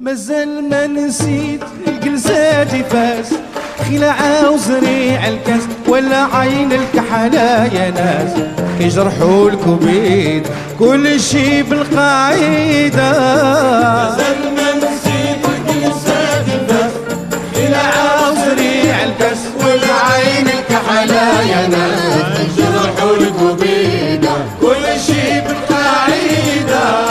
مازال ما نسيت الجلسات فاس خلع وزريع الكاس ولا عين الكحلة يا ناس يجرحوا الكبيد كل شي بالقاعدة. مازال ما نسيت الجلسات فاس خلع وزريع الكاس ولا عين الكحلة يا ناس يجرحوا الكبيد كل شي بالقاعدة.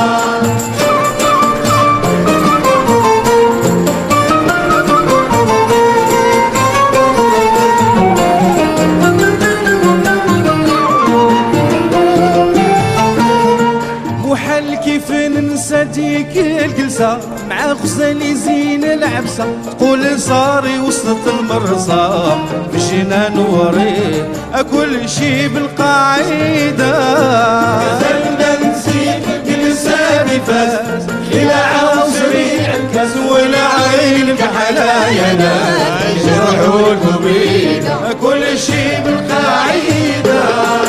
كيف ننسى ديك الجلسة مع غزالي زين العبسة تقول صاري وصلت المرصى في الجنان وريد كل شي بالقاعدة. مازال ما نسيت الجلسة فاس خلع وزريع الكاس ولا عين الكحلة يا ناس يجرحوا الكبيد كل شي بالقاعدة.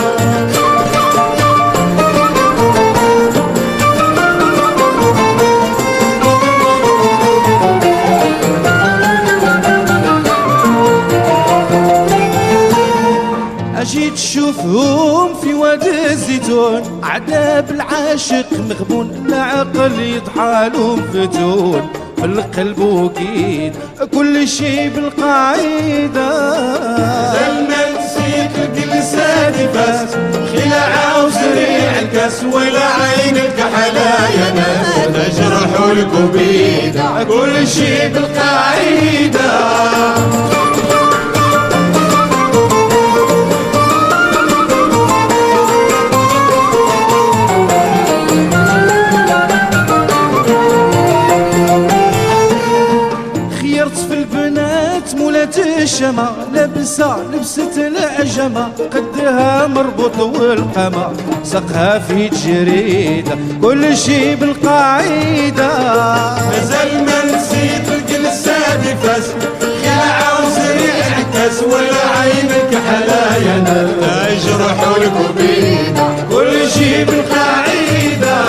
جيت تشوفهم في واد الزيتون عذاب العاشق مغبون العقل يطحالهم فتون في القلب وكيد كل شي بالقاعدة. مازال ما نسيت الجلسات فاس خلع وسريع الكاس ولا عين الكحلة يا ناس يجرحوا الكبيد كل شي بالقاعدة. مولات الشما لبسة لبسة العجمة قدها مربوط والقمة سقها في جريدة كل شي بالقاعدة. مازال ما نسيت الجلسات فاس خلع وسريع الكاس ولا عين الكحلة يا ناس يجرحوا الكبيد كل شي بالقاعدة.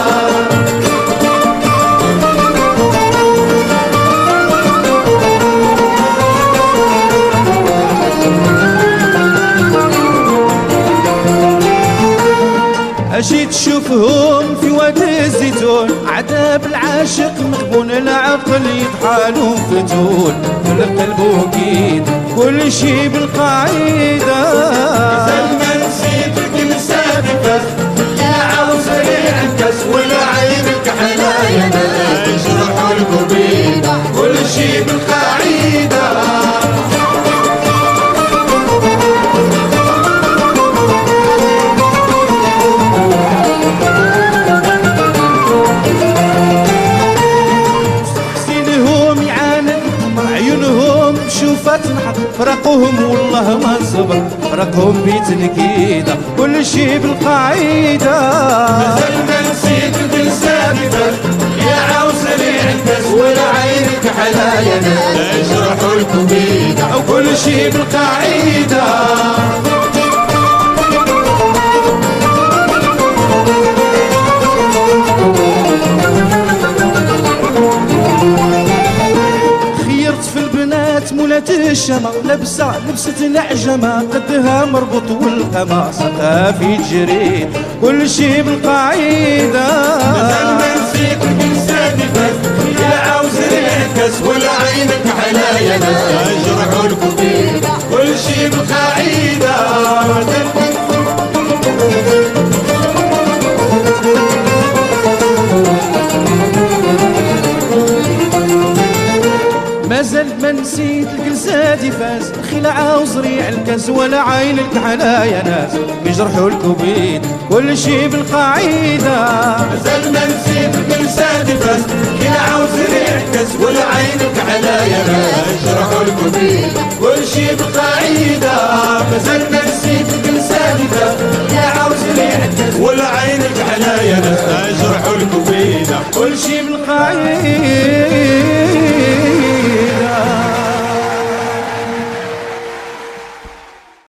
جيت تشوفهم في واد الزيتون عذاب العاشق مغبون العقل يطحالهم فتون في القلب وكيد كل شي بالقاعدة. مازال ما نسيت الجلسات فاس خلع وسريع الكاس ولا عين الكحلة يا ناس يجرحوا الكبيد كل شي بالقاعدة. شوفت نحط فرقهم والله ما صبر فرقهم بتنكيدة كل شي بالقاعدة. مازال ما نسيت الجلسات فاس خلع وسريع الكاس ولا عين الكحلة يا ناس يجرحوا الكبيد كل شي بالقاعدة. مولات الشما لبسة لبسة العجمة قدها مربوط والقمة سقها في جريد كل شي بالقاعدة. مازال ما نسيت الجلسات فاس خلع وزريع الكاس ولا عين الكحلة يا ناس يجرحوا الكبيد كل شي بالقاعدة. مازال ما نسيت الجلسات فاس خلع وزريع الكاس ولا عين الكحلة يا ناس يجرحوا الكبيد كل شي بالقاعدة. مازال ما نسيت الجلسات فاس خلع وزريع الكاس ولا عين الكحلة يا ناس يجرحوا الكبيد كل شي بالقاعدة. مازال ما نسيت الجلسات فاس خلع وزريع الكاس ولا عين الكحلة يا ناس يجرحوا الكبيد كل شي بالقاعدة.